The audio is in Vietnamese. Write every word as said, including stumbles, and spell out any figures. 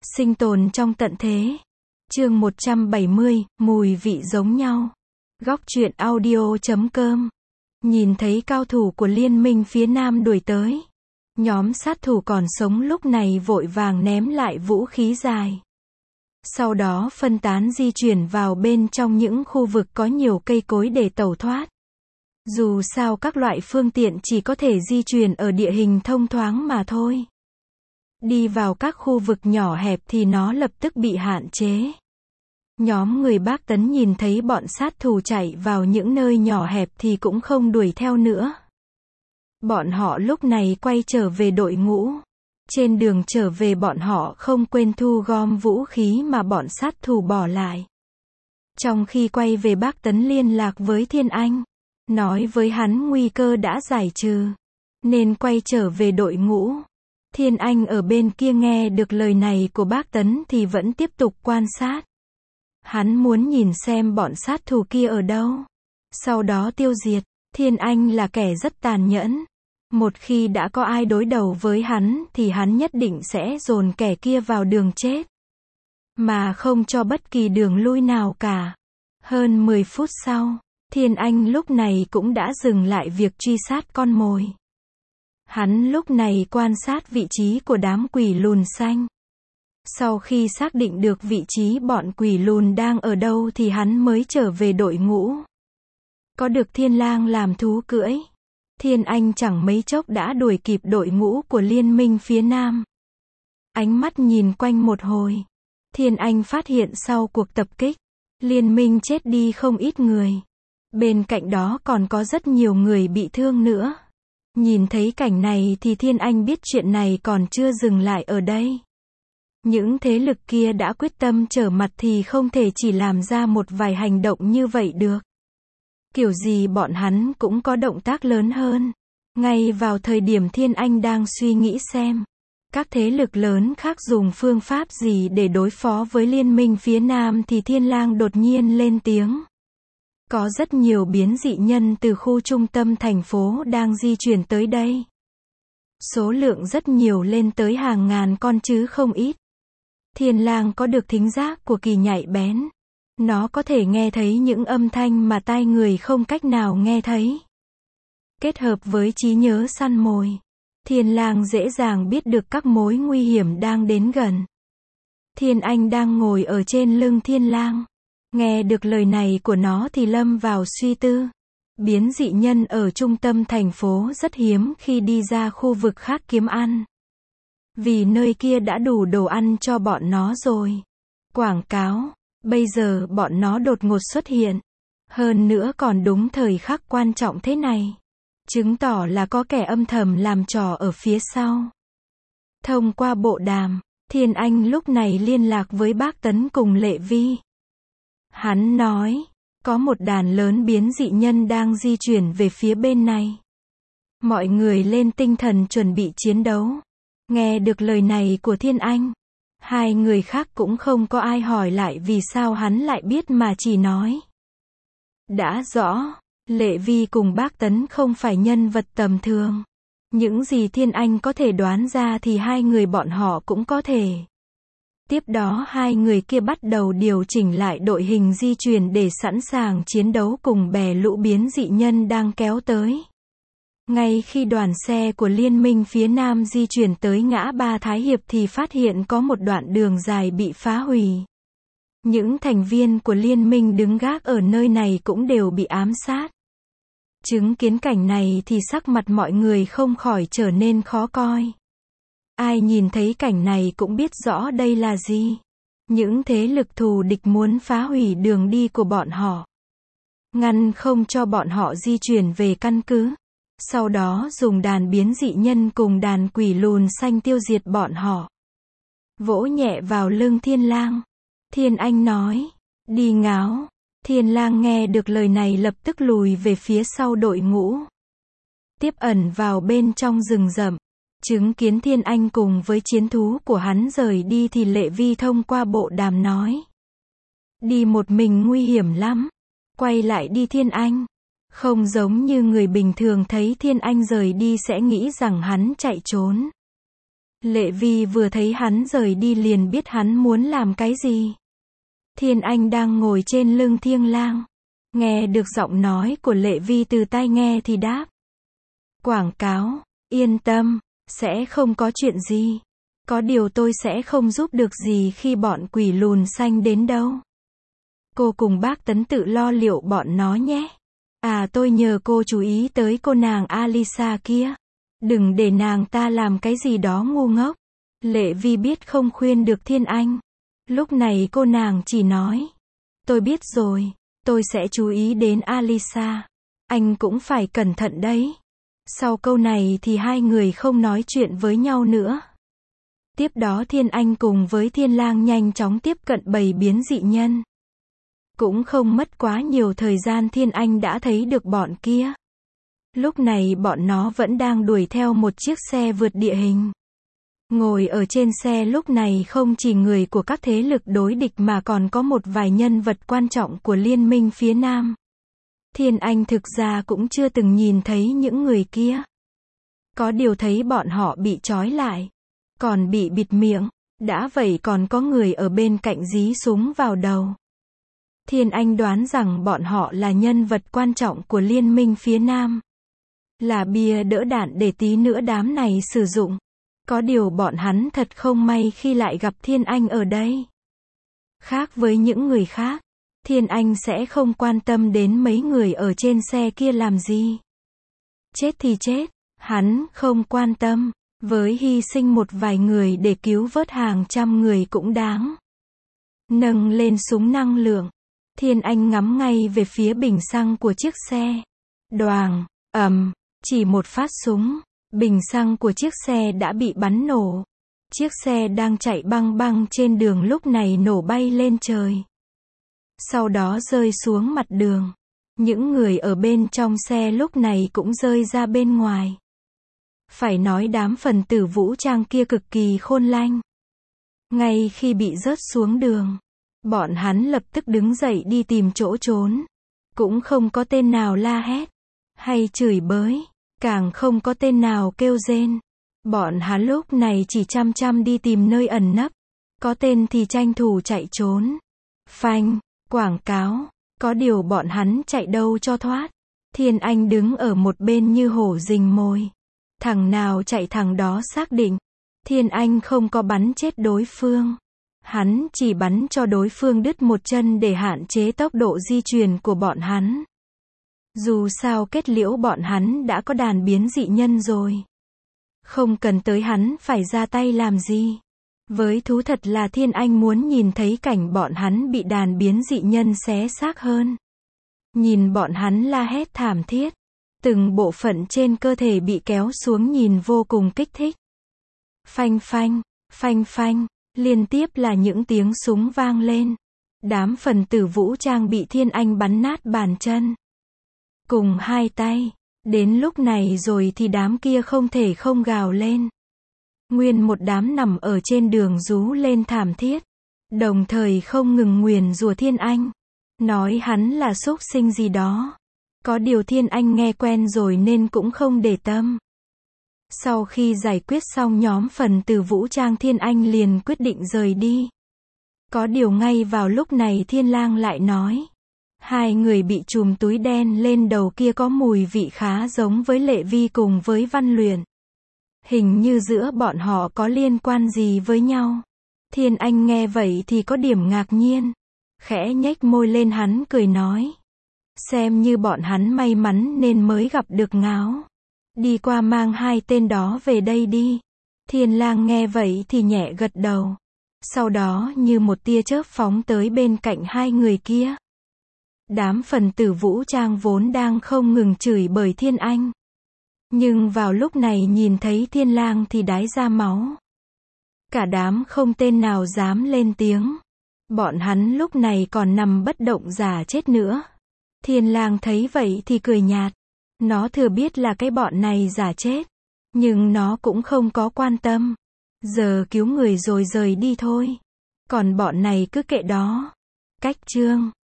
Sinh tồn trong tận thế. Chương một trăm bảy mươi, mùi vị giống nhau. Góc truyện audio chấm com. Nhìn thấy cao thủ của liên minh phía Nam đuổi tới. Nhóm sát thủ còn sống lúc này vội vàng ném lại vũ khí dài. Sau đó phân tán di chuyển vào bên trong những khu vực có nhiều cây cối để tẩu thoát. Dù sao các loại phương tiện chỉ có thể di chuyển ở địa hình thông thoáng mà thôi. Đi vào các khu vực nhỏ hẹp thì nó lập tức bị hạn chế. Nhóm người Bác Tấn nhìn thấy bọn sát thủ chạy vào những nơi nhỏ hẹp thì cũng không đuổi theo nữa. Bọn họ lúc này quay trở về đội ngũ. Trên đường trở về bọn họ không quên thu gom vũ khí mà bọn sát thủ bỏ lại. Trong khi quay về Bác Tấn liên lạc với Thiên Anh. Nói với hắn nguy cơ đã giải trừ. Nên quay trở về đội ngũ. Thiên Anh ở bên kia nghe được lời này của Bác Tấn thì vẫn tiếp tục quan sát. Hắn muốn nhìn xem bọn sát thủ kia ở đâu. Sau đó tiêu diệt. Thiên Anh là kẻ rất tàn nhẫn. Một khi đã có ai đối đầu với hắn thì hắn nhất định sẽ dồn kẻ kia vào đường chết. Mà không cho bất kỳ đường lui nào cả. Hơn mười phút sau, Thiên Anh lúc này cũng đã dừng lại việc truy sát con mồi. Hắn lúc này quan sát vị trí của đám quỷ lùn xanh. Sau khi xác định được vị trí bọn quỷ lùn đang ở đâu thì hắn mới trở về đội ngũ. Có được Thiên Lang làm thú cưỡi. Thiên Anh chẳng mấy chốc đã đuổi kịp đội ngũ của liên minh phía Nam. Ánh mắt nhìn quanh một hồi. Thiên Anh phát hiện sau cuộc tập kích, liên minh chết đi không ít người. Bên cạnh đó còn có rất nhiều người bị thương nữa. Nhìn thấy cảnh này thì Thiên Anh biết chuyện này còn chưa dừng lại ở đây. Những thế lực kia đã quyết tâm trở mặt thì không thể chỉ làm ra một vài hành động như vậy được. Kiểu gì bọn hắn cũng có động tác lớn hơn. Ngay vào thời điểm Thiên Anh đang suy nghĩ xem các thế lực lớn khác dùng phương pháp gì để đối phó với liên minh phía Nam thì Thiên Lang đột nhiên lên tiếng. Có rất nhiều biến dị nhân từ khu trung tâm thành phố đang di chuyển tới đây. Số lượng rất nhiều lên tới hàng ngàn con chứ không ít. Thiên Lang có được thính giác của kỳ nhạy bén. Nó có thể nghe thấy những âm thanh mà tai người không cách nào nghe thấy. Kết hợp với trí nhớ săn mồi, Thiên Lang dễ dàng biết được các mối nguy hiểm đang đến gần. Thiên Anh đang ngồi ở trên lưng Thiên Lang. Nghe được lời này của nó thì lâm vào suy tư. Biến dị nhân ở trung tâm thành phố rất hiếm khi đi ra khu vực khác kiếm ăn. Vì nơi kia đã đủ đồ ăn cho bọn nó rồi. Quảng cáo. Bây giờ bọn nó đột ngột xuất hiện. Hơn nữa còn đúng thời khắc quan trọng thế này. Chứng tỏ là có kẻ âm thầm làm trò ở phía sau. Thông qua bộ đàm, Thiên Anh lúc này liên lạc với Bác Tấn cùng Lệ Vi. Hắn nói, có một đàn lớn biến dị nhân đang di chuyển về phía bên này. Mọi người lên tinh thần chuẩn bị chiến đấu. Nghe được lời này của Thiên Anh, hai người khác cũng không có ai hỏi lại vì sao hắn lại biết mà chỉ nói. Đã rõ, Lệ Vi cùng Bác Tấn không phải nhân vật tầm thường. Những gì Thiên Anh có thể đoán ra thì hai người bọn họ cũng có thể. Tiếp đó hai người kia bắt đầu điều chỉnh lại đội hình di chuyển để sẵn sàng chiến đấu cùng bè lũ biến dị nhân đang kéo tới. Ngay khi đoàn xe của liên minh phía Nam di chuyển tới ngã ba Thái Hiệp thì phát hiện có một đoạn đường dài bị phá hủy. Những thành viên của liên minh đứng gác ở nơi này cũng đều bị ám sát. Chứng kiến cảnh này thì sắc mặt mọi người không khỏi trở nên khó coi. Ai nhìn thấy cảnh này cũng biết rõ đây là gì. Những thế lực thù địch muốn phá hủy đường đi của bọn họ. Ngăn không cho bọn họ di chuyển về căn cứ. Sau đó dùng đàn biến dị nhân cùng đàn quỷ lùn xanh tiêu diệt bọn họ. Vỗ nhẹ vào lưng Thiên Lang. Thiên Anh nói, đi ngáo. Thiên Lang nghe được lời này lập tức lùi về phía sau đội ngũ. Tiếp ẩn vào bên trong rừng rậm. Chứng kiến Thiên Anh cùng với chiến thú của hắn rời đi thì Lệ Vi thông qua bộ đàm nói. Đi một mình nguy hiểm lắm. Quay lại đi Thiên Anh. Không giống như người bình thường thấy Thiên Anh rời đi sẽ nghĩ rằng hắn chạy trốn. Lệ Vi vừa thấy hắn rời đi liền biết hắn muốn làm cái gì. Thiên Anh đang ngồi trên lưng Thiên Lang. Nghe được giọng nói của Lệ Vi từ tai nghe thì đáp. Quảng cáo, yên tâm, sẽ không có chuyện gì. Có điều tôi sẽ không giúp được gì khi bọn quỷ lùn xanh đến đâu. Cô cùng bác Tấn tự lo liệu bọn nó nhé. À tôi nhờ cô chú ý tới cô nàng Alisa kia. Đừng để nàng ta làm cái gì đó ngu ngốc. Lệ Vi biết không khuyên được Thiên Anh. Lúc này cô nàng chỉ nói. Tôi biết rồi, tôi sẽ chú ý đến Alisa. Anh cũng phải cẩn thận đấy. Sau câu này thì hai người không nói chuyện với nhau nữa. Tiếp đó Thiên Anh cùng với Thiên Lang nhanh chóng tiếp cận bầy biến dị nhân. Cũng không mất quá nhiều thời gian Thiên Anh đã thấy được bọn kia. Lúc này bọn nó vẫn đang đuổi theo một chiếc xe vượt địa hình. Ngồi ở trên xe lúc này không chỉ người của các thế lực đối địch mà còn có một vài nhân vật quan trọng của liên minh phía Nam. Thiên Anh thực ra cũng chưa từng nhìn thấy những người kia. Có điều thấy bọn họ bị trói lại, còn bị bịt miệng, đã vậy còn có người ở bên cạnh dí súng vào đầu. Thiên Anh đoán rằng bọn họ là nhân vật quan trọng của liên minh phía Nam. Là bia đỡ đạn để tí nữa đám này sử dụng. Có điều bọn hắn thật không may khi lại gặp Thiên Anh ở đây. Khác với những người khác, Thiên Anh sẽ không quan tâm đến mấy người ở trên xe kia làm gì. Chết thì chết, hắn không quan tâm, với hy sinh một vài người để cứu vớt hàng trăm người cũng đáng. Nâng lên súng năng lượng, Thiên Anh ngắm ngay về phía bình xăng của chiếc xe. Đoàng, ầm, chỉ một phát súng, bình xăng của chiếc xe đã bị bắn nổ. Chiếc xe đang chạy băng băng trên đường lúc này nổ bay lên trời. Sau đó rơi xuống mặt đường. Những người ở bên trong xe lúc này cũng rơi ra bên ngoài. Phải nói đám phần tử vũ trang kia cực kỳ khôn lanh. Ngay khi bị rớt xuống đường, bọn hắn lập tức đứng dậy đi tìm chỗ trốn. Cũng không có tên nào la hét hay chửi bới, càng không có tên nào kêu rên. Bọn hắn lúc này chỉ chăm chăm đi tìm nơi ẩn nấp. Có tên thì tranh thủ chạy trốn. Phanh, quảng cáo. Có điều bọn hắn chạy đâu cho thoát. Thiên Anh đứng ở một bên như hổ rình mồi. Thằng nào chạy thằng đó xác định. Thiên Anh không có bắn chết đối phương. Hắn chỉ bắn cho đối phương đứt một chân để hạn chế tốc độ di chuyển của bọn hắn. Dù sao kết liễu bọn hắn đã có đàn biến dị nhân rồi. Không cần tới hắn phải ra tay làm gì. Với thú thật là Thiên Anh muốn nhìn thấy cảnh bọn hắn bị đàn biến dị nhân xé xác hơn. Nhìn bọn hắn la hét thảm thiết. Từng bộ phận trên cơ thể bị kéo xuống nhìn vô cùng kích thích. Phanh phanh, phanh phanh, liên tiếp là những tiếng súng vang lên. Đám phần tử vũ trang bị Thiên Anh bắn nát bàn chân. Cùng hai tay. Đến lúc này rồi thì đám kia không thể không gào lên. Nguyên một đám nằm ở trên đường rú lên thảm thiết. Đồng thời không ngừng nguyền rủa Thiên Anh. Nói hắn là súc sinh gì đó. Có điều Thiên Anh nghe quen rồi nên cũng không để tâm. Sau khi giải quyết xong nhóm phần tử vũ trang Thiên Anh liền quyết định rời đi. Có điều ngay vào lúc này Thiên Lang lại nói. Hai người bị chùm túi đen lên đầu kia có mùi vị khá giống với Lệ Vi cùng với Văn Luyện. Hình như giữa bọn họ có liên quan gì với nhau. Thiên Anh nghe vậy thì có điểm ngạc nhiên. Khẽ nhếch môi lên hắn cười nói. Xem như bọn hắn may mắn nên mới gặp được ngáo. Đi qua mang hai tên đó về đây đi. Thiên Lang nghe vậy thì nhẹ gật đầu. Sau đó như một tia chớp phóng tới bên cạnh hai người kia. Đám phần tử vũ trang vốn đang không ngừng chửi bới Thiên Anh. Nhưng vào lúc này nhìn thấy Thiên Lang thì đái ra máu. Cả đám không tên nào dám lên tiếng. Bọn hắn lúc này còn nằm bất động giả chết nữa. Thiên Lang thấy vậy thì cười nhạt. Nó thừa biết là cái bọn này giả chết. Nhưng nó cũng không có quan tâm. Giờ cứu người rồi rời đi thôi. Còn bọn này cứ kệ đó. Cách chương